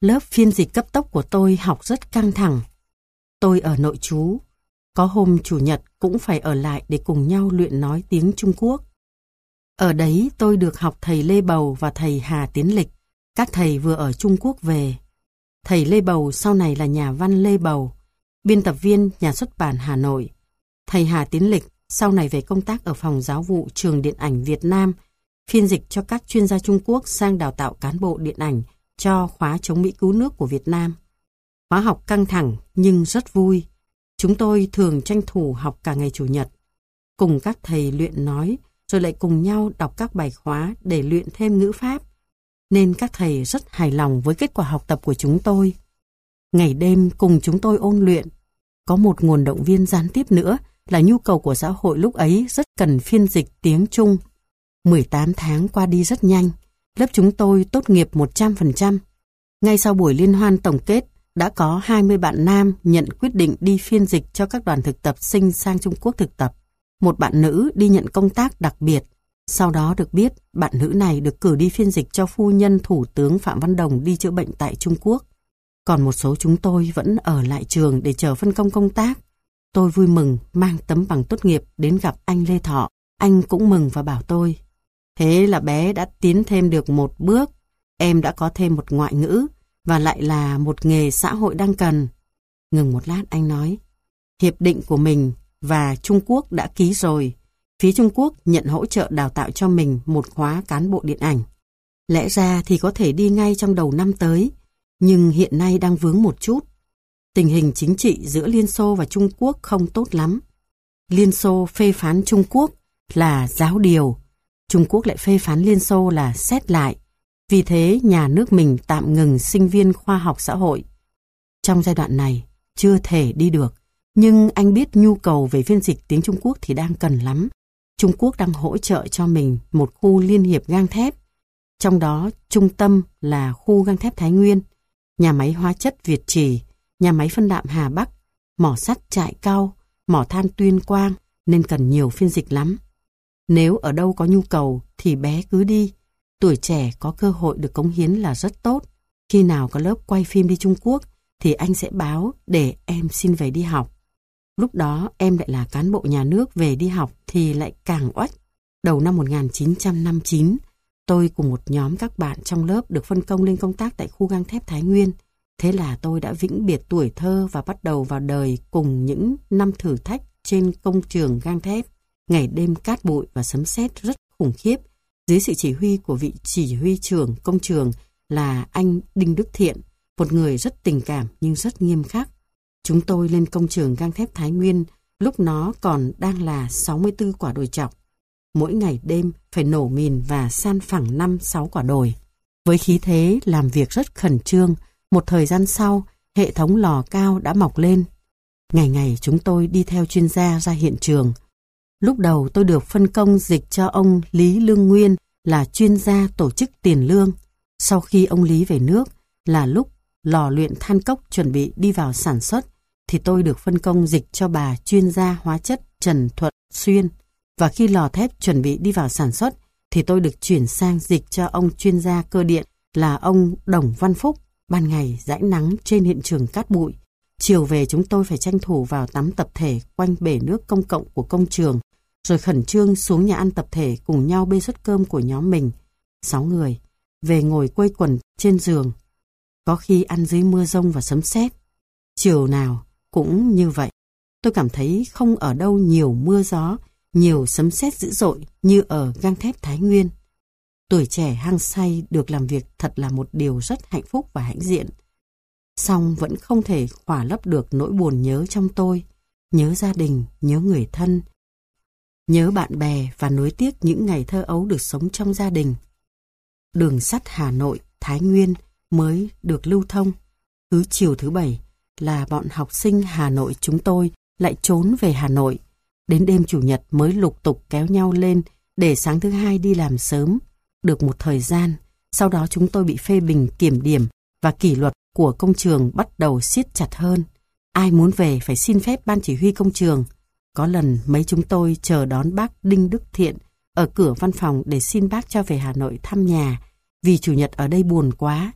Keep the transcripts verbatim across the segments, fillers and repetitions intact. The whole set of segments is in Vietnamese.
Lớp phiên dịch cấp tốc của tôi học rất căng thẳng. Tôi ở nội trú, có hôm chủ nhật cũng phải ở lại để cùng nhau luyện nói tiếng Trung Quốc. Ở đấy tôi được học thầy Lê Bầu và thầy Hà Tiến Lịch, các thầy vừa ở Trung Quốc về. Thầy Lê Bầu sau này là nhà văn Lê Bầu, biên tập viên nhà xuất bản Hà Nội. Thầy Hà Tiến Lịch sau này về công tác ở phòng giáo vụ Trường Điện ảnh Việt Nam, phiên dịch cho các chuyên gia Trung Quốc sang đào tạo cán bộ điện ảnh cho khóa chống Mỹ cứu nước của Việt Nam. Khóa học căng thẳng nhưng rất vui. Chúng tôi thường tranh thủ học cả ngày Chủ nhật, cùng các thầy luyện nói, rồi lại cùng nhau đọc các bài khóa để luyện thêm ngữ pháp. Nên các thầy rất hài lòng với kết quả học tập của chúng tôi. Ngày đêm cùng chúng tôi ôn luyện. Có một nguồn động viên gián tiếp nữa là nhu cầu của xã hội lúc ấy rất cần phiên dịch tiếng Trung. mười tám tháng qua đi rất nhanh, lớp chúng tôi tốt nghiệp một trăm phần trăm. Ngay sau buổi liên hoan tổng kết, đã có hai mươi bạn nam nhận quyết định đi phiên dịch cho các đoàn thực tập sinh sang Trung Quốc thực tập. Một bạn nữ đi nhận công tác đặc biệt. Sau đó được biết, bạn nữ này được cử đi phiên dịch cho phu nhân Thủ tướng Phạm Văn Đồng đi chữa bệnh tại Trung Quốc. Còn một số chúng tôi vẫn ở lại trường để chờ phân công công tác. Tôi vui mừng mang tấm bằng tốt nghiệp đến gặp anh Lê Thọ. Anh cũng mừng và bảo tôi: thế là bé đã tiến thêm được một bước. Em đã có thêm một ngoại ngữ và lại là một nghề xã hội đang cần. Ngừng một lát anh nói: hiệp định của mình và Trung Quốc đã ký rồi. Phía Trung Quốc nhận hỗ trợ đào tạo cho mình một khóa cán bộ điện ảnh. Lẽ ra thì có thể đi ngay trong đầu năm tới, nhưng hiện nay đang vướng một chút. Tình hình chính trị giữa Liên Xô và Trung Quốc không tốt lắm. Liên Xô phê phán Trung Quốc là giáo điều, Trung Quốc lại phê phán Liên Xô là xét lại. Vì thế nhà nước mình tạm ngừng sinh viên khoa học xã hội. Trong giai đoạn này chưa thể đi được, nhưng anh biết nhu cầu về phiên dịch tiếng Trung Quốc thì đang cần lắm. Trung Quốc đang hỗ trợ cho mình một khu liên hiệp gang thép, trong đó trung tâm là khu gang thép Thái Nguyên, nhà máy hóa chất Việt Trì, nhà máy phân đạm Hà Bắc, mỏ sắt Trại Cao, mỏ than Tuyên Quang, nên cần nhiều phiên dịch lắm. Nếu ở đâu có nhu cầu thì bé cứ đi. Tuổi trẻ có cơ hội được cống hiến là rất tốt. Khi nào có lớp quay phim đi Trung Quốc thì anh sẽ báo để em xin về đi học. Lúc đó em lại là cán bộ nhà nước về đi học thì lại càng oách. Đầu năm một nghìn chín trăm năm mươi chín, tôi cùng một nhóm các bạn trong lớp được phân công lên công tác tại khu gang thép Thái Nguyên. Thế là tôi đã vĩnh biệt tuổi thơ và bắt đầu vào đời cùng những năm thử thách trên công trường gang thép. Ngày đêm cát bụi và sấm sét rất khủng khiếp, dưới sự chỉ huy của vị chỉ huy trưởng công trường là anh Đinh Đức Thiện, một người rất tình cảm nhưng rất nghiêm khắc. Chúng tôi lên công trường gang thép Thái Nguyên lúc nó còn đang là sáu mươi tư quả đồi chọc. Mỗi ngày đêm phải nổ mìn và san phẳng năm sáu quả đồi. Với khí thế làm việc rất khẩn trương, một thời gian sau, hệ thống lò cao đã mọc lên. Ngày ngày chúng tôi đi theo chuyên gia ra hiện trường. Lúc đầu tôi được phân công dịch cho ông Lý Lương Nguyên là chuyên gia tổ chức tiền lương. Sau khi ông Lý về nước là lúc lò luyện than cốc chuẩn bị đi vào sản xuất thì tôi được phân công dịch cho bà chuyên gia hóa chất Trần Thuận Xuyên. Và khi lò thép chuẩn bị đi vào sản xuất thì tôi được chuyển sang dịch cho ông chuyên gia cơ điện là ông Đồng Văn Phúc. Ban ngày rãi nắng trên hiện trường cát bụi. Chiều về chúng tôi phải tranh thủ vào tắm tập thể quanh bể nước công cộng của công trường, rồi khẩn trương xuống nhà ăn tập thể cùng nhau bê suất cơm của nhóm mình, sáu người, về ngồi quây quần trên giường. Có khi ăn dưới mưa rông và sấm sét. Chiều nào cũng như vậy. Tôi cảm thấy không ở đâu nhiều mưa gió, nhiều sấm sét dữ dội như ở gang thép Thái Nguyên. Tuổi trẻ hăng say được làm việc thật là một điều rất hạnh phúc và hãnh diện. Song vẫn không thể khỏa lấp được nỗi buồn nhớ trong tôi, nhớ gia đình, nhớ người thân, nhớ bạn bè và nuối tiếc những ngày thơ ấu được sống trong gia đình. Đường sắt Hà Nội, Thái Nguyên mới được lưu thông. Cứ chiều thứ bảy là bọn học sinh Hà Nội chúng tôi lại trốn về Hà Nội. Đến đêm Chủ nhật mới lục tục kéo nhau lên để sáng thứ hai đi làm sớm. Được một thời gian, sau đó chúng tôi bị phê bình kiểm điểm và kỷ luật của công trường bắt đầu siết chặt hơn. Ai muốn về phải xin phép ban chỉ huy công trường. Có lần mấy chúng tôi chờ đón bác Đinh Đức Thiện ở cửa văn phòng để xin bác cho về Hà Nội thăm nhà, vì Chủ nhật ở đây buồn quá.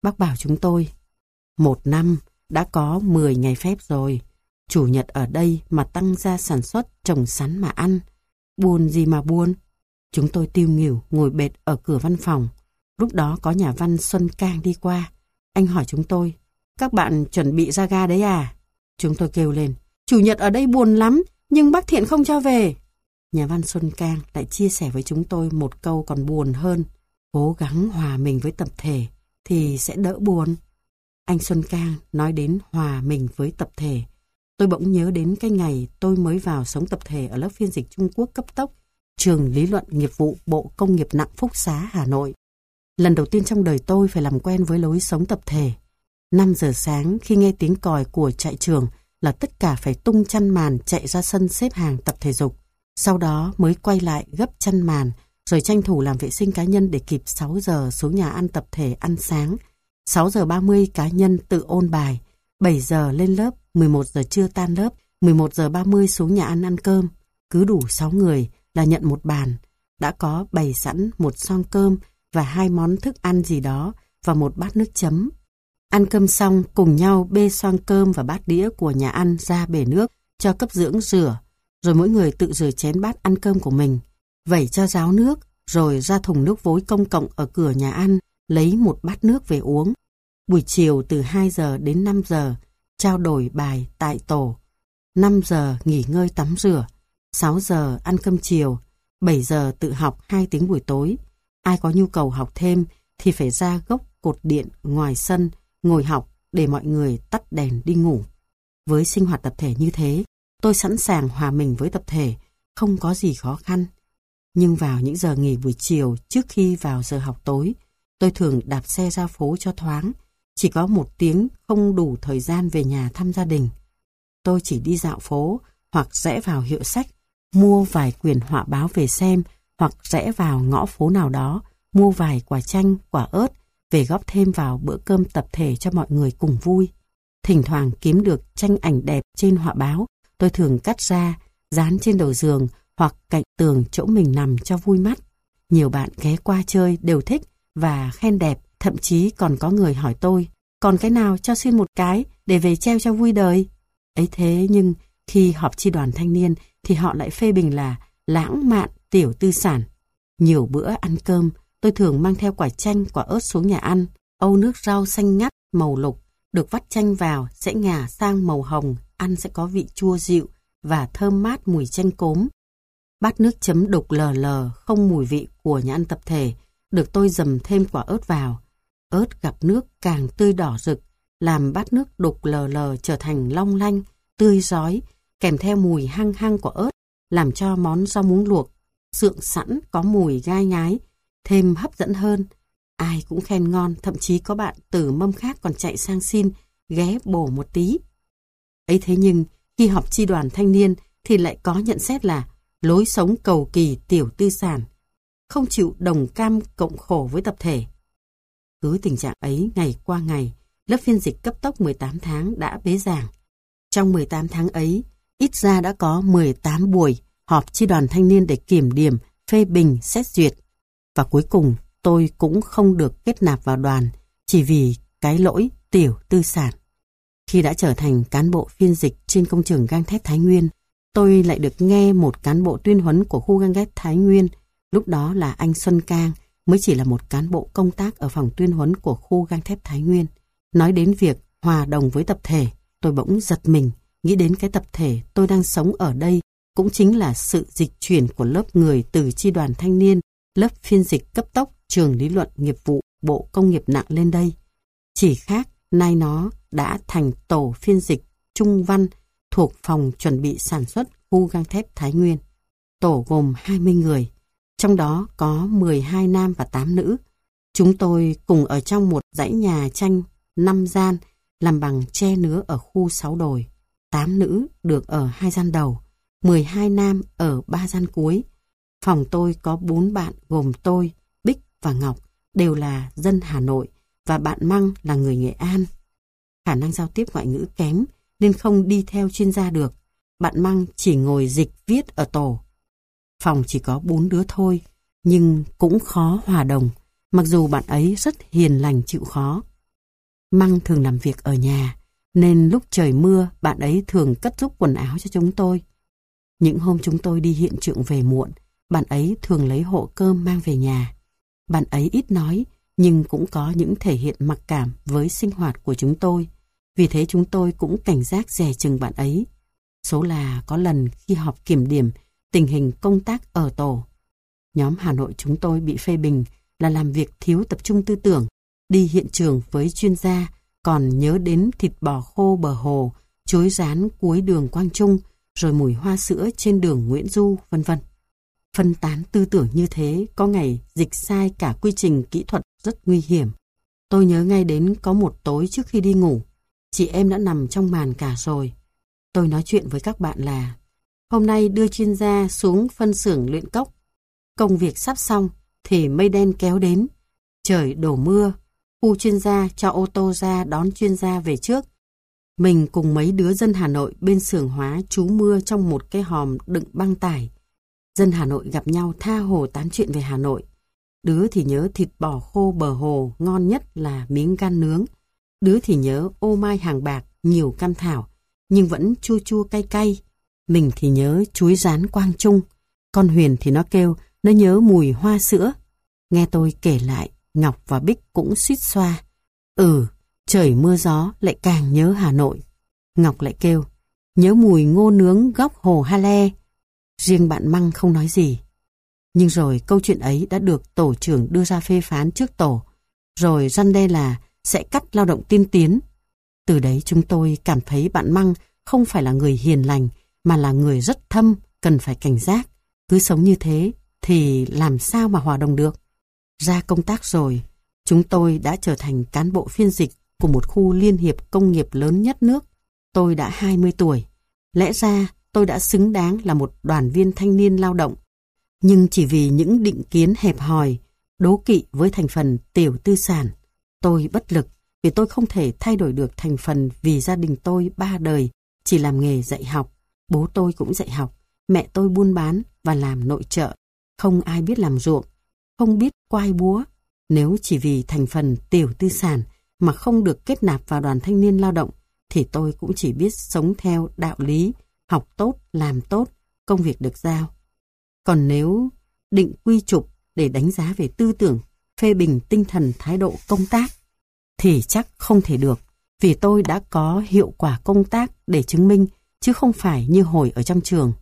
Bác bảo chúng tôi, một năm đã có mười ngày phép rồi. Chủ nhật ở đây mà tăng gia sản xuất trồng sắn mà ăn. Buồn gì mà buồn. Chúng tôi tiêu nghỉu ngồi bệt ở cửa văn phòng. Lúc đó có nhà văn Xuân Cang đi qua. Anh hỏi chúng tôi, các bạn chuẩn bị ra ga đấy à? Chúng tôi kêu lên, chủ nhật ở đây buồn lắm, nhưng bác Thiện không cho về. Nhà văn Xuân Cang lại chia sẻ với chúng tôi một câu còn buồn hơn. Cố gắng hòa mình với tập thể thì sẽ đỡ buồn. Anh Xuân Cang nói đến hòa mình với tập thể. Tôi bỗng nhớ đến cái ngày tôi mới vào sống tập thể ở lớp phiên dịch Trung Quốc cấp tốc, trường lý luận nghiệp vụ Bộ Công nghiệp nặng Phúc Xá, Hà Nội. Lần đầu tiên trong đời tôi phải làm quen với lối sống tập thể. năm giờ sáng khi nghe tiếng còi của trại trường là tất cả phải tung chăn màn chạy ra sân xếp hàng tập thể dục. Sau đó mới quay lại gấp chăn màn rồi tranh thủ làm vệ sinh cá nhân để kịp sáu giờ xuống nhà ăn tập thể ăn sáng. sáu giờ ba mươi cá nhân tự ôn bài, bảy giờ lên lớp, mười một giờ trưa tan lớp, mười một giờ ba mươi xuống nhà ăn ăn cơm. Cứ đủ sáu người là nhận một bàn. Đã có bày sẵn một xoong cơm và hai món thức ăn gì đó và một bát nước chấm. Ăn cơm xong cùng nhau bê xoong cơm và bát đĩa của nhà ăn ra bể nước cho cấp dưỡng rửa, rồi mỗi người tự rửa chén bát ăn cơm của mình, vẩy cho ráo nước, rồi ra thùng nước vối công cộng ở cửa nhà ăn lấy một bát nước về uống. Buổi chiều từ hai giờ đến năm giờ trao đổi bài tại tổ, năm giờ nghỉ ngơi tắm rửa, sáu giờ ăn cơm chiều, bảy giờ tự học hai tiếng buổi tối. Ai có nhu cầu học thêm thì phải ra gốc cột điện ngoài sân ngồi học để mọi người tắt đèn đi ngủ. Với sinh hoạt tập thể như thế, tôi sẵn sàng hòa mình với tập thể, không có gì khó khăn. Nhưng vào những giờ nghỉ buổi chiều trước khi vào giờ học tối, tôi thường đạp xe ra phố cho thoáng. Chỉ có một tiếng không đủ thời gian về nhà thăm gia đình. Tôi chỉ đi dạo phố hoặc rẽ vào hiệu sách, mua vài quyển họa báo về xem, hoặc rẽ vào ngõ phố nào đó, mua vài quả chanh, quả ớt, về góp thêm vào bữa cơm tập thể cho mọi người cùng vui. Thỉnh thoảng kiếm được tranh ảnh đẹp trên họa báo, tôi thường cắt ra, dán trên đầu giường hoặc cạnh tường chỗ mình nằm cho vui mắt. Nhiều bạn ghé qua chơi đều thích và khen đẹp, thậm chí còn có người hỏi tôi, còn cái nào cho xin một cái để về treo cho vui đời. Ấy thế nhưng khi họp chi đoàn thanh niên thì họ lại phê bình là lãng mạn tiểu tư sản. Nhiều bữa ăn cơm, tôi thường mang theo quả chanh, quả ớt xuống nhà ăn, âu nước rau xanh ngắt màu lục, được vắt chanh vào sẽ ngả sang màu hồng, ăn sẽ có vị chua dịu và thơm mát mùi chanh cốm. Bát nước chấm đục lờ lờ, không mùi vị của nhà ăn tập thể, được tôi dầm thêm quả ớt vào. Ớt gặp nước càng tươi đỏ rực, làm bát nước đục lờ lờ trở thành long lanh, tươi rói, kèm theo mùi hăng hăng của ớt, làm cho món rau muống luộc, sượng sẵn có mùi gai ngái, thêm hấp dẫn hơn. Ai cũng khen ngon, thậm chí có bạn từ mâm khác còn chạy sang xin, ghé bổ một tí. Ấy thế nhưng, khi họp chi đoàn thanh niên thì lại có nhận xét là lối sống cầu kỳ tiểu tư sản, không chịu đồng cam cộng khổ với tập thể. Cứ tình trạng ấy ngày qua ngày, lớp phiên dịch cấp tốc mười tám tháng đã bế giảng. Trong mười tám tháng ấy, ít ra đã có mười tám buổi họp chi đoàn thanh niên để kiểm điểm, phê bình, xét duyệt. Và cuối cùng tôi cũng không được kết nạp vào đoàn chỉ vì cái lỗi tiểu tư sản. Khi đã trở thành cán bộ phiên dịch trên công trường gang thép Thái Nguyên, tôi lại được nghe một cán bộ tuyên huấn của khu gang thép Thái Nguyên, lúc đó là anh Xuân Cang, mới chỉ là một cán bộ công tác ở phòng tuyên huấn của khu gang thép Thái Nguyên. Nói đến việc hòa đồng với tập thể, tôi bỗng giật mình, nghĩ đến cái tập thể tôi đang sống ở đây cũng chính là sự dịch chuyển của lớp người từ chi đoàn thanh niên, lớp phiên dịch cấp tốc trường lý luận nghiệp vụ Bộ Công nghiệp nặng lên đây. Chỉ khác, nay nó đã thành tổ phiên dịch Trung Văn thuộc phòng chuẩn bị sản xuất khu gang thép Thái Nguyên. Tổ gồm hai mươi người, trong đó có mười hai nam và tám nữ. Chúng tôi cùng ở trong một dãy nhà tranh năm gian làm bằng tre nứa ở khu sáu đồi. tám nữ được ở hai gian đầu, mười hai nam ở ba gian cuối. Phòng tôi có bốn bạn gồm tôi, Bích và Ngọc, đều là dân Hà Nội và bạn Măng là người Nghệ An. Khả năng giao tiếp ngoại ngữ kém nên không đi theo chuyên gia được. Bạn Măng chỉ ngồi dịch viết ở tổ. Phòng chỉ có bốn đứa thôi, nhưng cũng khó hòa đồng, mặc dù bạn ấy rất hiền lành chịu khó. Măng thường làm việc ở nhà, nên lúc trời mưa bạn ấy thường cất giúp quần áo cho chúng tôi. Những hôm chúng tôi đi hiện trường về muộn, bạn ấy thường lấy hộ cơm mang về nhà. Bạn ấy ít nói, nhưng cũng có những thể hiện mặc cảm với sinh hoạt của chúng tôi. Vì thế chúng tôi cũng cảnh giác dè chừng bạn ấy. Số là có lần khi họp kiểm điểm tình hình công tác ở tổ, nhóm Hà Nội chúng tôi bị phê bình là làm việc thiếu tập trung tư tưởng, đi hiện trường với chuyên gia, còn nhớ đến thịt bò khô bờ hồ, chuối rán cuối đường Quang Trung, rồi mùi hoa sữa trên đường Nguyễn Du, vân vân. Phân tán tư tưởng như thế, có ngày dịch sai cả quy trình kỹ thuật rất nguy hiểm. Tôi nhớ ngay đến có một tối trước khi đi ngủ, chị em đã nằm trong màn cả rồi. Tôi nói chuyện với các bạn là hôm nay đưa chuyên gia xuống phân xưởng luyện cốc. Công việc sắp xong thì mây đen kéo đến. Trời đổ mưa, khu chuyên gia cho ô tô ra đón chuyên gia về trước. Mình cùng mấy đứa dân Hà Nội bên xưởng hóa trú mưa trong một cái hòm đựng băng tải. Dân Hà Nội gặp nhau tha hồ tán chuyện về Hà Nội. Đứa thì nhớ thịt bò khô bờ hồ ngon nhất là miếng gan nướng. Đứa thì nhớ ô mai hàng bạc nhiều cam thảo nhưng vẫn chua chua cay cay. Mình thì nhớ chuối rán Quang Trung. Con Huyền thì nó kêu nó nhớ mùi hoa sữa. Nghe tôi kể lại, Ngọc và Bích cũng suýt xoa. Ừ, trời mưa gió lại càng nhớ Hà Nội. Ngọc lại kêu nhớ mùi ngô nướng góc hồ Ha Le. Riêng bạn Măng không nói gì. Nhưng rồi câu chuyện ấy đã được tổ trưởng đưa ra phê phán trước tổ, rồi răn đe là sẽ cắt lao động tiên tiến. Từ đấy chúng tôi cảm thấy bạn Măng không phải là người hiền lành, mà là người rất thâm, cần phải cảnh giác. Cứ sống như thế thì làm sao mà hòa đồng được. Ra công tác rồi, chúng tôi đã trở thành cán bộ phiên dịch của một khu liên hiệp công nghiệp lớn nhất nước. Tôi đã hai mươi tuổi. Lẽ ra tôi đã xứng đáng là một đoàn viên thanh niên lao động. Nhưng chỉ vì những định kiến hẹp hòi, đố kỵ với thành phần tiểu tư sản, tôi bất lực vì tôi không thể thay đổi được thành phần vì gia đình tôi ba đời chỉ làm nghề dạy học. Bố tôi cũng dạy học, mẹ tôi buôn bán và làm nội trợ. Không ai biết làm ruộng, không biết quai búa. Nếu chỉ vì thành phần tiểu tư sản mà không được kết nạp vào đoàn thanh niên lao động, thì tôi cũng chỉ biết sống theo đạo lý, học tốt, làm tốt, công việc được giao. Còn nếu định quy chụp để đánh giá về tư tưởng, phê bình tinh thần thái độ công tác, thì chắc không thể được, vì tôi đã có hiệu quả công tác để chứng minh, chứ không phải như hồi ở trong trường.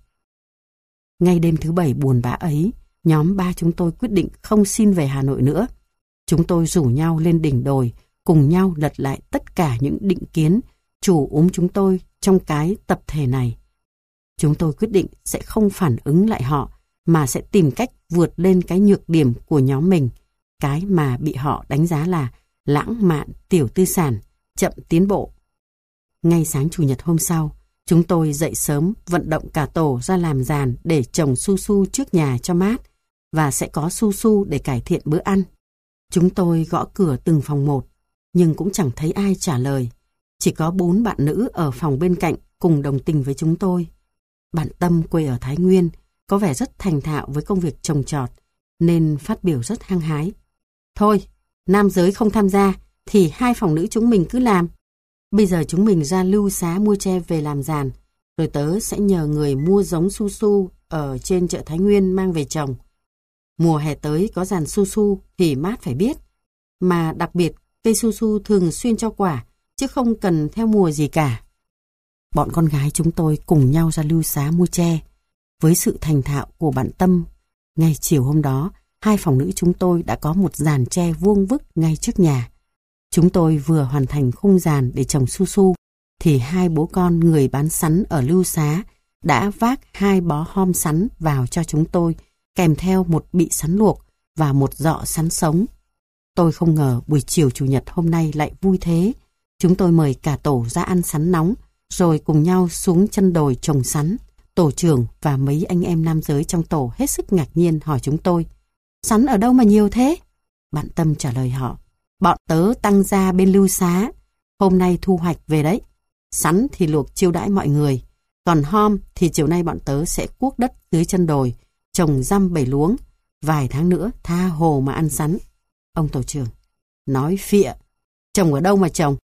Ngay đêm thứ bảy buồn bã ấy, nhóm ba chúng tôi quyết định không xin về Hà Nội nữa. Chúng tôi rủ nhau lên đỉnh đồi, cùng nhau lật lại tất cả những định kiến chủ úm chúng tôi trong cái tập thể này. Chúng tôi quyết định sẽ không phản ứng lại họ, mà sẽ tìm cách vượt lên cái nhược điểm của nhóm mình, cái mà bị họ đánh giá là lãng mạn, tiểu tư sản, chậm tiến bộ. Ngay sáng Chủ nhật hôm sau, chúng tôi dậy sớm vận động cả tổ ra làm giàn để trồng su su trước nhà cho mát, và sẽ có su su để cải thiện bữa ăn. Chúng tôi gõ cửa từng phòng một, nhưng cũng chẳng thấy ai trả lời. Chỉ có bốn bạn nữ ở phòng bên cạnh cùng đồng tình với chúng tôi. Bạn Tâm quê ở Thái Nguyên, có vẻ rất thành thạo với công việc trồng trọt, nên phát biểu rất hăng hái. Thôi, nam giới không tham gia, thì hai phòng nữ chúng mình cứ làm. Bây giờ chúng mình ra Lưu Xá mua tre về làm giàn, rồi tớ sẽ nhờ người mua giống su su ở trên chợ Thái Nguyên mang về trồng. Mùa hè tới có giàn su su thì mát phải biết. Mà đặc biệt, cây su su thường xuyên cho quả, chứ không cần theo mùa gì cả. Bọn con gái chúng tôi cùng nhau ra Lưu Xá mua tre. Với sự thành thạo của bạn Tâm, ngay chiều hôm đó, hai phòng nữ chúng tôi đã có một giàn tre vuông vức ngay trước nhà. Chúng tôi vừa hoàn thành khung giàn để trồng su su, thì hai bố con người bán sắn ở Lưu Xá đã vác hai bó hom sắn vào cho chúng tôi, kèm theo một bị sắn luộc và một giọ sắn sống. Tôi không ngờ buổi chiều Chủ nhật hôm nay lại vui thế. Chúng tôi mời cả tổ ra ăn sắn nóng, rồi cùng nhau xuống chân đồi trồng sắn. Tổ trưởng và mấy anh em nam giới trong tổ hết sức ngạc nhiên hỏi chúng tôi: sắn ở đâu mà nhiều thế? Bạn Tâm trả lời họ: bọn tớ tăng ra bên Lưu Xá, hôm nay thu hoạch về đấy. Sắn thì luộc chiêu đãi mọi người, còn hom thì chiều nay bọn tớ sẽ cuốc đất dưới chân đồi, trồng dăm bảy luống, vài tháng nữa tha hồ mà ăn sắn. Ông tổ trưởng: nói phịa, trồng ở đâu mà trồng,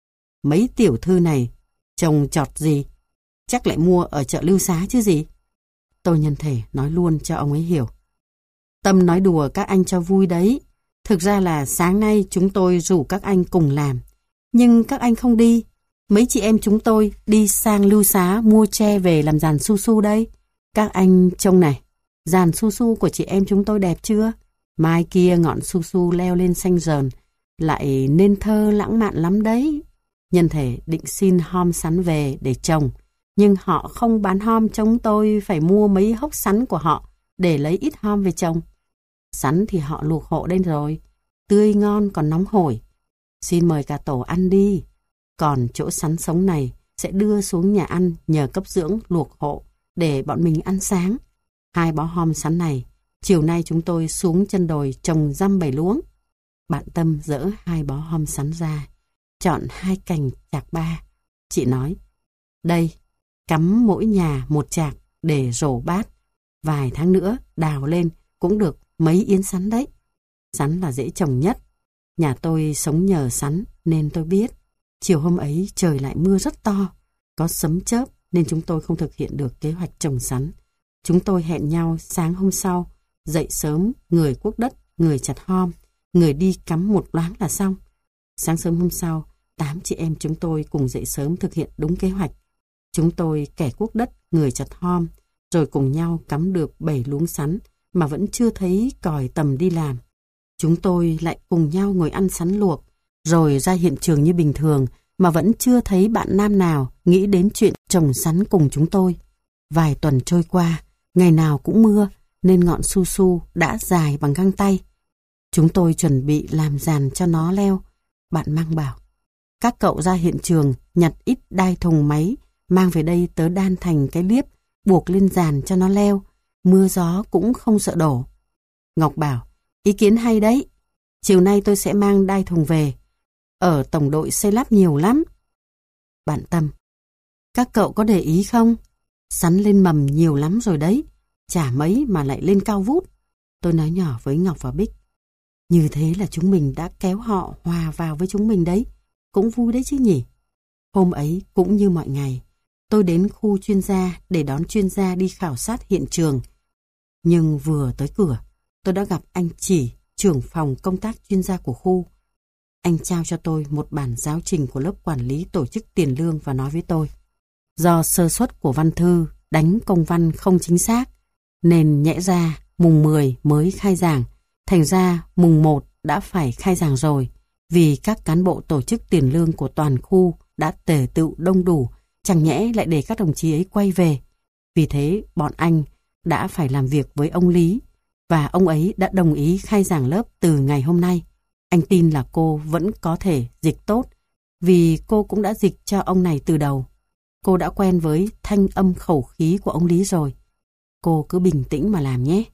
mấy tiểu thư này trồng trọt gì? Chắc lại mua ở chợ Lưu Xá chứ gì? Tôi nhân thể nói luôn cho ông ấy hiểu. Tâm nói đùa các anh cho vui đấy. Thực ra là sáng nay chúng tôi rủ các anh cùng làm. Nhưng các anh không đi. Mấy chị em chúng tôi đi sang Lưu Xá mua tre về làm giàn su su đây. Các anh trông này, giàn su su của chị em chúng tôi đẹp chưa? Mai kia ngọn su su leo lên xanh rờn, lại nên thơ lãng mạn lắm đấy. Nhân thể định xin hom sắn về để trồng, nhưng họ không bán hom, chúng tôi phải mua mấy hốc sắn của họ để lấy ít hom về trồng. Sắn thì họ luộc hộ lên rồi, tươi ngon còn nóng hổi. Xin mời cả tổ ăn đi. Còn chỗ sắn sống này sẽ đưa xuống nhà ăn nhờ cấp dưỡng luộc hộ để bọn mình ăn sáng. Hai bó hom sắn này, chiều nay chúng tôi xuống chân đồi trồng dăm bảy luống. Bạn Tâm dỡ hai bó hom sắn ra, chọn hai cành chạc ba. Chị nói, đây, cắm mỗi nhà một chạc để rổ bát. Vài tháng nữa đào lên cũng được mấy yến sắn đấy. Sắn là dễ trồng nhất. Nhà tôi sống nhờ sắn nên tôi biết. Chiều hôm ấy trời lại mưa rất to, có sấm chớp nên chúng tôi không thực hiện được kế hoạch trồng sắn. Chúng tôi hẹn nhau sáng hôm sau, dậy sớm, người cuốc đất, người chặt hom, người đi cắm một loáng là xong. Sáng sớm hôm sau, tám chị em chúng tôi cùng dậy sớm thực hiện đúng kế hoạch. Chúng tôi kẻ cuốc đất, người chặt hom, rồi cùng nhau cắm được bảy luống sắn mà vẫn chưa thấy còi tầm đi làm. Chúng tôi lại cùng nhau ngồi ăn sắn luộc, rồi ra hiện trường như bình thường mà vẫn chưa thấy bạn nam nào nghĩ đến chuyện trồng sắn cùng chúng tôi. Vài tuần trôi qua, ngày nào cũng mưa nên ngọn su su đã dài bằng găng tay. Chúng tôi chuẩn bị làm giàn cho nó leo. Bạn Mang bảo, các cậu ra hiện trường nhặt ít đai thùng máy, mang về đây tớ đan thành cái liếp, buộc lên giàn cho nó leo, mưa gió cũng không sợ đổ. Ngọc bảo, ý kiến hay đấy, chiều nay tôi sẽ mang đai thùng về, ở tổng đội xây lắp nhiều lắm. Bạn Tâm, các cậu có để ý không? Sắn lên mầm nhiều lắm rồi đấy, chả mấy mà lại lên cao vút. Tôi nói nhỏ với Ngọc và Bích, như thế là chúng mình đã kéo họ hòa vào với chúng mình đấy, cũng vui đấy chứ nhỉ. Hôm ấy cũng như mọi ngày, tôi đến khu chuyên gia để đón chuyên gia đi khảo sát hiện trường. Nhưng vừa tới cửa, tôi đã gặp anh Chỉ, trưởng phòng công tác chuyên gia của khu. Anh trao cho tôi một bản giáo trình của lớp quản lý tổ chức tiền lương và nói với tôi, do sơ suất của văn thư đánh công văn không chính xác, nên nhẽ ra mùng mười mới khai giảng, thành ra mùng một đã phải khai giảng rồi, vì các cán bộ tổ chức tiền lương của toàn khu đã tề tựu đông đủ, chẳng nhẽ lại để các đồng chí ấy quay về. Vì thế bọn anh đã phải làm việc với ông Lý, và ông ấy đã đồng ý khai giảng lớp từ ngày hôm nay. Anh tin là cô vẫn có thể dịch tốt, vì cô cũng đã dịch cho ông này từ đầu. Cô đã quen với thanh âm khẩu khí của ông Lý rồi. Cô cứ bình tĩnh mà làm nhé.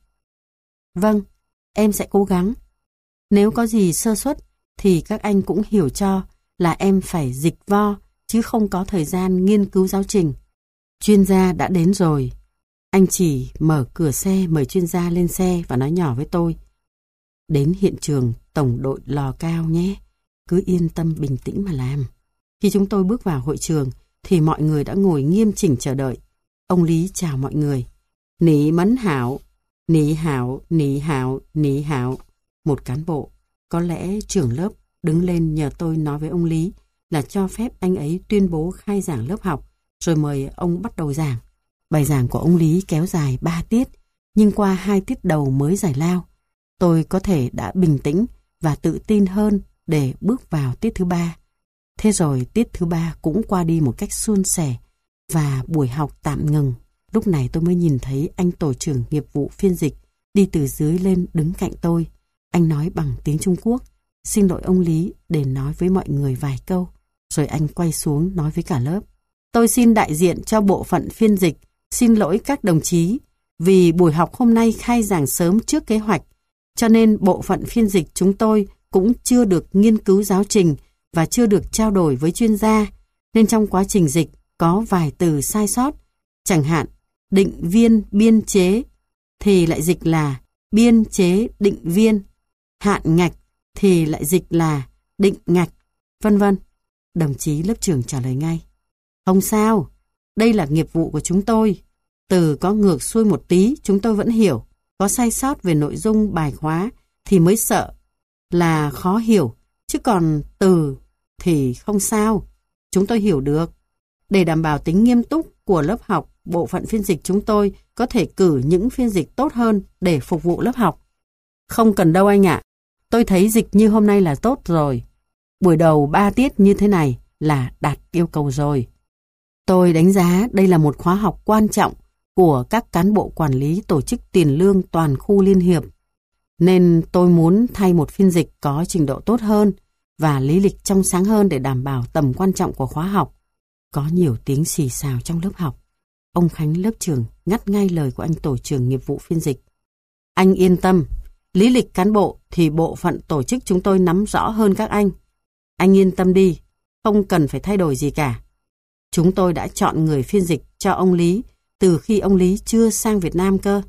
Vâng, em sẽ cố gắng. Nếu có gì sơ suất thì các anh cũng hiểu cho là em phải dịch vo, chứ không có thời gian nghiên cứu giáo trình. Chuyên gia đã đến rồi. Anh Chỉ mở cửa xe mời chuyên gia lên xe và nói nhỏ với tôi, đến hiện trường tổng đội lò cao nhé, cứ yên tâm bình tĩnh mà làm. Khi chúng tôi bước vào hội trường thì mọi người đã ngồi nghiêm chỉnh chờ đợi. Ông Lý chào mọi người. Nị mấn hảo, nị hảo, nị hảo, nị hảo. Một cán bộ, có lẽ trưởng lớp, đứng lên nhờ tôi nói với ông Lý là cho phép anh ấy tuyên bố khai giảng lớp học, rồi mời ông bắt đầu giảng. Bài giảng của ông Lý kéo dài ba tiết, nhưng qua hai tiết đầu mới giải lao. Tôi có thể đã bình tĩnh và tự tin hơn để bước vào tiết thứ ba. Thế rồi tiết thứ ba cũng qua đi một cách suôn sẻ và buổi học tạm ngừng. Lúc này tôi mới nhìn thấy anh tổ trưởng nghiệp vụ phiên dịch đi từ dưới lên đứng cạnh tôi. Anh nói bằng tiếng Trung Quốc, xin lỗi ông Lý để nói với mọi người vài câu. Rồi anh quay xuống nói với cả lớp. Tôi xin đại diện cho bộ phận phiên dịch, xin lỗi các đồng chí, vì buổi học hôm nay khai giảng sớm trước kế hoạch, cho nên bộ phận phiên dịch chúng tôi cũng chưa được nghiên cứu giáo trình và chưa được trao đổi với chuyên gia, nên trong quá trình dịch có vài từ sai sót. Chẳng hạn, định viên biên chế thì lại dịch là biên chế định viên, hạn ngạch thì lại dịch là định ngạch, vân vân. Đồng chí lớp trưởng trả lời ngay. Không sao, đây là nghiệp vụ của chúng tôi. Từ có ngược xuôi một tí chúng tôi vẫn hiểu. Có sai sót về nội dung bài khóa thì mới sợ là khó hiểu. Chứ còn từ thì không sao. Chúng tôi hiểu được. Để đảm bảo tính nghiêm túc của lớp học, bộ phận phiên dịch chúng tôi có thể cử những phiên dịch tốt hơn để phục vụ lớp học. Không cần đâu anh ạ. Tôi thấy dịch như hôm nay là tốt rồi. Buổi đầu ba tiết như thế này là đạt yêu cầu rồi. Tôi đánh giá đây là một khóa học quan trọng của các cán bộ quản lý tổ chức tiền lương toàn khu Liên Hiệp. Nên tôi muốn thay một phiên dịch có trình độ tốt hơn và lý lịch trong sáng hơn để đảm bảo tầm quan trọng của khóa học. Có nhiều tiếng xì xào trong lớp học. Ông Khánh lớp trưởng ngắt ngay lời của anh tổ trưởng nghiệp vụ phiên dịch. Anh yên tâm, lý lịch cán bộ thì bộ phận tổ chức chúng tôi nắm rõ hơn các anh. Anh yên tâm đi, không cần phải thay đổi gì cả. Chúng tôi đã chọn người phiên dịch cho ông Lý từ khi ông Lý chưa sang Việt Nam cơ.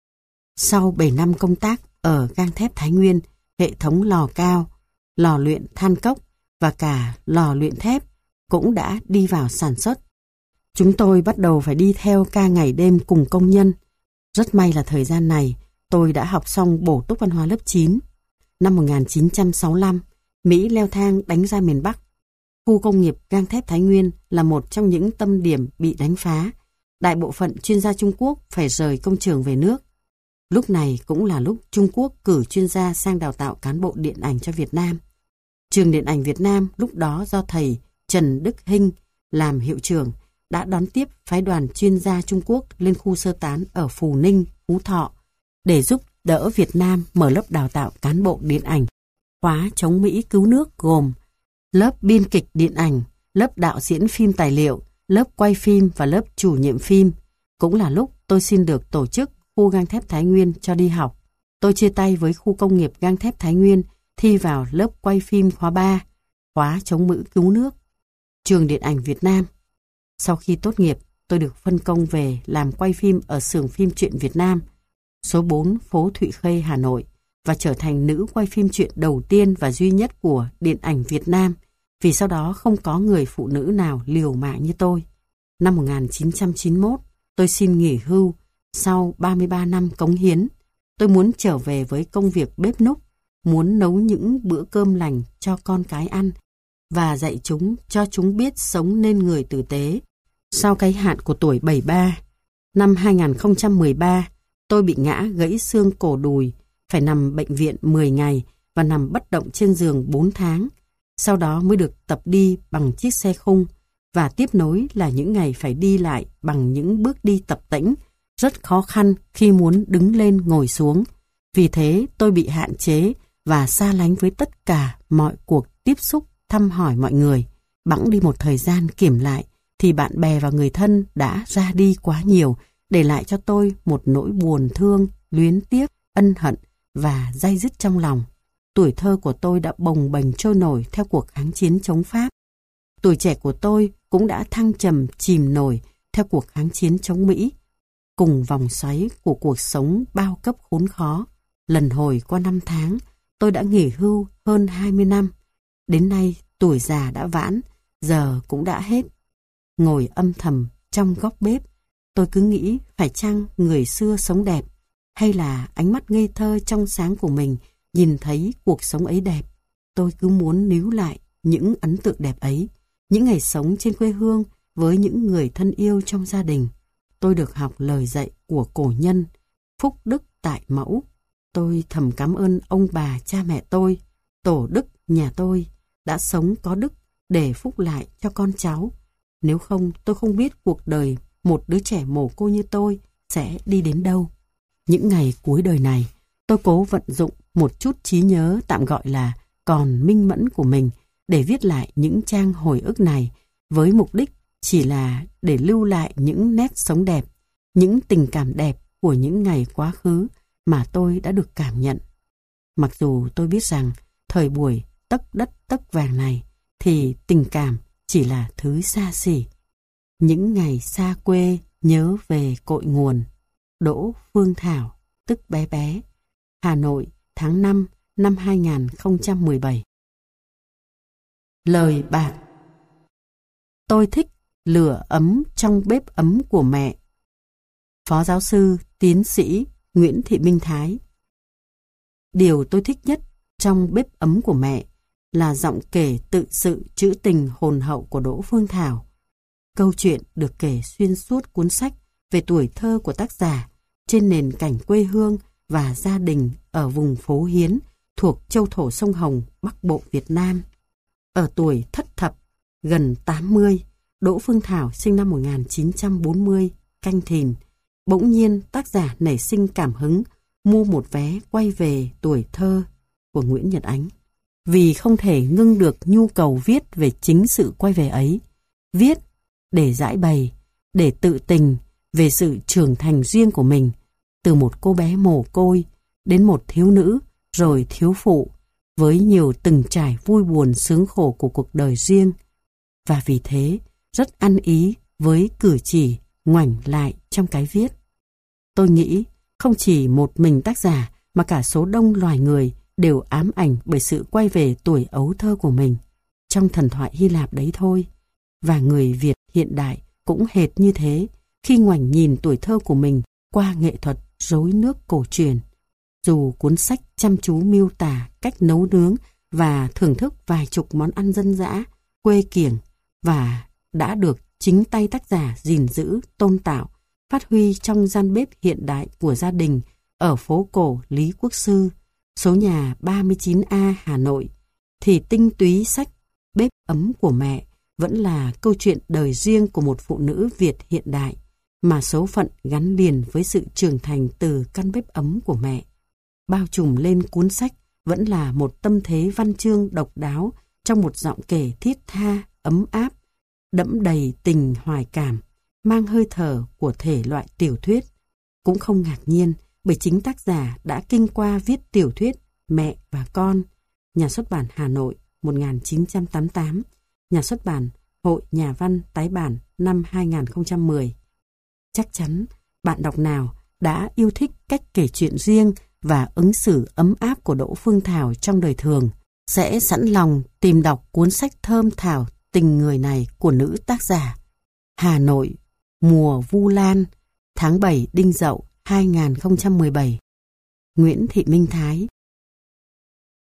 Sau bảy năm công tác ở gang thép Thái Nguyên, hệ thống lò cao, lò luyện than cốc và cả lò luyện thép cũng đã đi vào sản xuất. Chúng tôi bắt đầu phải đi theo ca ngày đêm cùng công nhân. Rất may là thời gian này tôi đã học xong bổ túc văn hóa lớp chín. Năm một nghìn chín trăm sáu mươi lăm, Mỹ leo thang đánh ra miền Bắc. Khu công nghiệp gang thép Thái Nguyên là một trong những tâm điểm bị đánh phá. Đại bộ phận chuyên gia Trung Quốc phải rời công trường về nước. Lúc này cũng là lúc Trung Quốc cử chuyên gia sang đào tạo cán bộ điện ảnh cho Việt Nam. Trường Điện ảnh Việt Nam lúc đó do thầy Trần Đức Hinh làm hiệu trưởng đã đón tiếp phái đoàn chuyên gia Trung Quốc lên khu sơ tán ở Phù Ninh, Phú Thọ để giúp đỡ Việt Nam mở lớp đào tạo cán bộ điện ảnh. Khóa chống Mỹ cứu nước gồm lớp biên kịch điện ảnh, lớp đạo diễn phim tài liệu, lớp quay phim và lớp chủ nhiệm phim. Cũng là lúc tôi xin được tổ chức khu gang thép Thái Nguyên cho đi học. Tôi chia tay với khu công nghiệp gang thép Thái Nguyên, thi vào lớp quay phim khóa ba, khóa chống Mỹ cứu nước, Trường Điện ảnh Việt Nam. Sau khi tốt nghiệp, tôi được phân công về làm quay phim ở xưởng phim truyện Việt Nam, số bốn phố Thụy Khê, Hà Nội, và trở thành nữ quay phim truyện đầu tiên và duy nhất của Điện ảnh Việt Nam, vì sau đó không có người phụ nữ nào liều mạng như tôi. Năm một nghìn chín trăm chín mươi mốt, tôi xin nghỉ hưu sau ba mươi ba năm cống hiến. Tôi muốn trở về với công việc bếp núc, muốn nấu những bữa cơm lành cho con cái ăn và dạy chúng cho chúng biết sống nên người tử tế. Sau cái hạn của tuổi bảy mươi ba, năm hai nghìn không trăm mười ba, tôi bị ngã gãy xương cổ đùi, phải nằm bệnh viện mười ngày và nằm bất động trên giường bốn tháng. Sau đó mới được tập đi bằng chiếc xe khung và tiếp nối là những ngày phải đi lại bằng những bước đi tập tễnh, rất khó khăn khi muốn đứng lên ngồi xuống. Vì thế tôi bị hạn chế và xa lánh với tất cả mọi cuộc tiếp xúc thăm hỏi mọi người. Bẵng đi một thời gian kiểm lại thì bạn bè và người thân đã ra đi quá nhiều, để lại cho tôi một nỗi buồn thương, luyến tiếc, ân hận và day dứt trong lòng. Tuổi thơ của tôi đã bồng bềnh trôi nổi theo cuộc kháng chiến chống Pháp. Tuổi trẻ của tôi cũng đã thăng trầm chìm nổi theo cuộc kháng chiến chống Mỹ. Cùng vòng xoáy của cuộc sống bao cấp khốn khó, lần hồi qua năm tháng, tôi đã nghỉ hưu hơn hai mươi năm. Đến nay tuổi già đã vãn, giờ cũng đã hết. Ngồi âm thầm trong góc bếp, tôi cứ nghĩ phải chăng người xưa sống đẹp, hay là ánh mắt ngây thơ trong sáng của mình nhìn thấy cuộc sống ấy đẹp. Tôi cứ muốn níu lại những ấn tượng đẹp ấy, những ngày sống trên quê hương với những người thân yêu trong gia đình. Tôi được học lời dạy của cổ nhân, phúc đức tại mẫu. Tôi thầm cảm ơn ông bà cha mẹ tôi, tổ đức nhà tôi đã sống có đức để phúc lại cho con cháu. Nếu không, tôi không biết cuộc đời một đứa trẻ mồ côi như tôi sẽ đi đến đâu. Những ngày cuối đời này, tôi cố vận dụng một chút trí nhớ tạm gọi là còn minh mẫn của mình để viết lại những trang hồi ức này, với mục đích chỉ là để lưu lại những nét sống đẹp, những tình cảm đẹp của những ngày quá khứ mà tôi đã được cảm nhận. Mặc dù tôi biết rằng thời buổi tấc đất tấc vàng này thì tình cảm chỉ là thứ xa xỉ. Những ngày xa quê nhớ về cội nguồn. Đỗ Phương Thảo, tức bé bé. Hà Nội, tháng năm năm hai nghìn không trăm mười bảy. Lời bạc. Tôi thích lửa ấm trong bếp ấm của mẹ. Phó giáo sư, tiến sĩ Nguyễn Thị Minh Thái. Điều tôi thích nhất trong bếp ấm của mẹ là giọng kể tự sự trữ tình hồn hậu của Đỗ Phương Thảo. Câu chuyện được kể xuyên suốt cuốn sách về tuổi thơ của tác giả trên nền cảnh quê hương và gia đình ở vùng Phố Hiến thuộc châu thổ sông Hồng, Bắc Bộ Việt Nam. Ở tuổi thất thập, gần tám mươi, Đỗ Phương Thảo sinh năm một nghìn chín trăm bốn mươi, Canh Thìn. Bỗng nhiên tác giả nảy sinh cảm hứng mua một vé quay về tuổi thơ của Nguyễn Nhật Ánh. Vì không thể ngưng được nhu cầu viết về chính sự quay về ấy. Viết để giải bày, để tự tình về sự trưởng thành riêng của mình, từ một cô bé mồ côi đến một thiếu nữ rồi thiếu phụ, với nhiều từng trải vui buồn sướng khổ của cuộc đời riêng. Và vì thế, rất ăn ý với cử chỉ ngoảnh lại trong cái viết. Tôi nghĩ không chỉ một mình tác giả mà cả số đông loài người đều ám ảnh bởi sự quay về tuổi ấu thơ của mình trong thần thoại Hy Lạp đấy thôi. Và người Việt hiện đại cũng hệt như thế khi ngoảnh nhìn tuổi thơ của mình qua nghệ thuật rối nước cổ truyền. Dù cuốn sách chăm chú miêu tả cách nấu nướng và thưởng thức vài chục món ăn dân dã, quê kiểng và đã được chính tay tác giả gìn giữ, tôn tạo, phát huy trong gian bếp hiện đại của gia đình ở phố cổ Lý Quốc Sư, số nhà ba mươi chín A, Hà Nội, thì tinh túy sách Bếp ấm của mẹ vẫn là câu chuyện đời riêng của một phụ nữ Việt hiện đại, mà số phận gắn liền với sự trưởng thành từ căn bếp ấm của mẹ. Bao trùm lên cuốn sách vẫn là một tâm thế văn chương độc đáo trong một giọng kể thiết tha, ấm áp, đẫm đầy tình hoài cảm, mang hơi thở của thể loại tiểu thuyết. Cũng không ngạc nhiên bởi chính tác giả đã kinh qua viết tiểu thuyết Mẹ và Con, Nhà xuất bản Hà Nội một nghìn chín trăm tám mươi tám, Nhà xuất bản Hội Nhà văn tái bản năm hai nghìn không trăm mười. Chắc chắn bạn đọc nào đã yêu thích cách kể chuyện riêng và ứng xử ấm áp của Đỗ Phương Thảo trong đời thường sẽ sẵn lòng tìm đọc cuốn sách thơm thảo tình người này của nữ tác giả. Hà Nội, mùa Vu Lan, tháng bảy Đinh Dậu hai nghìn không trăm mười bảy. Nguyễn Thị Minh Thái,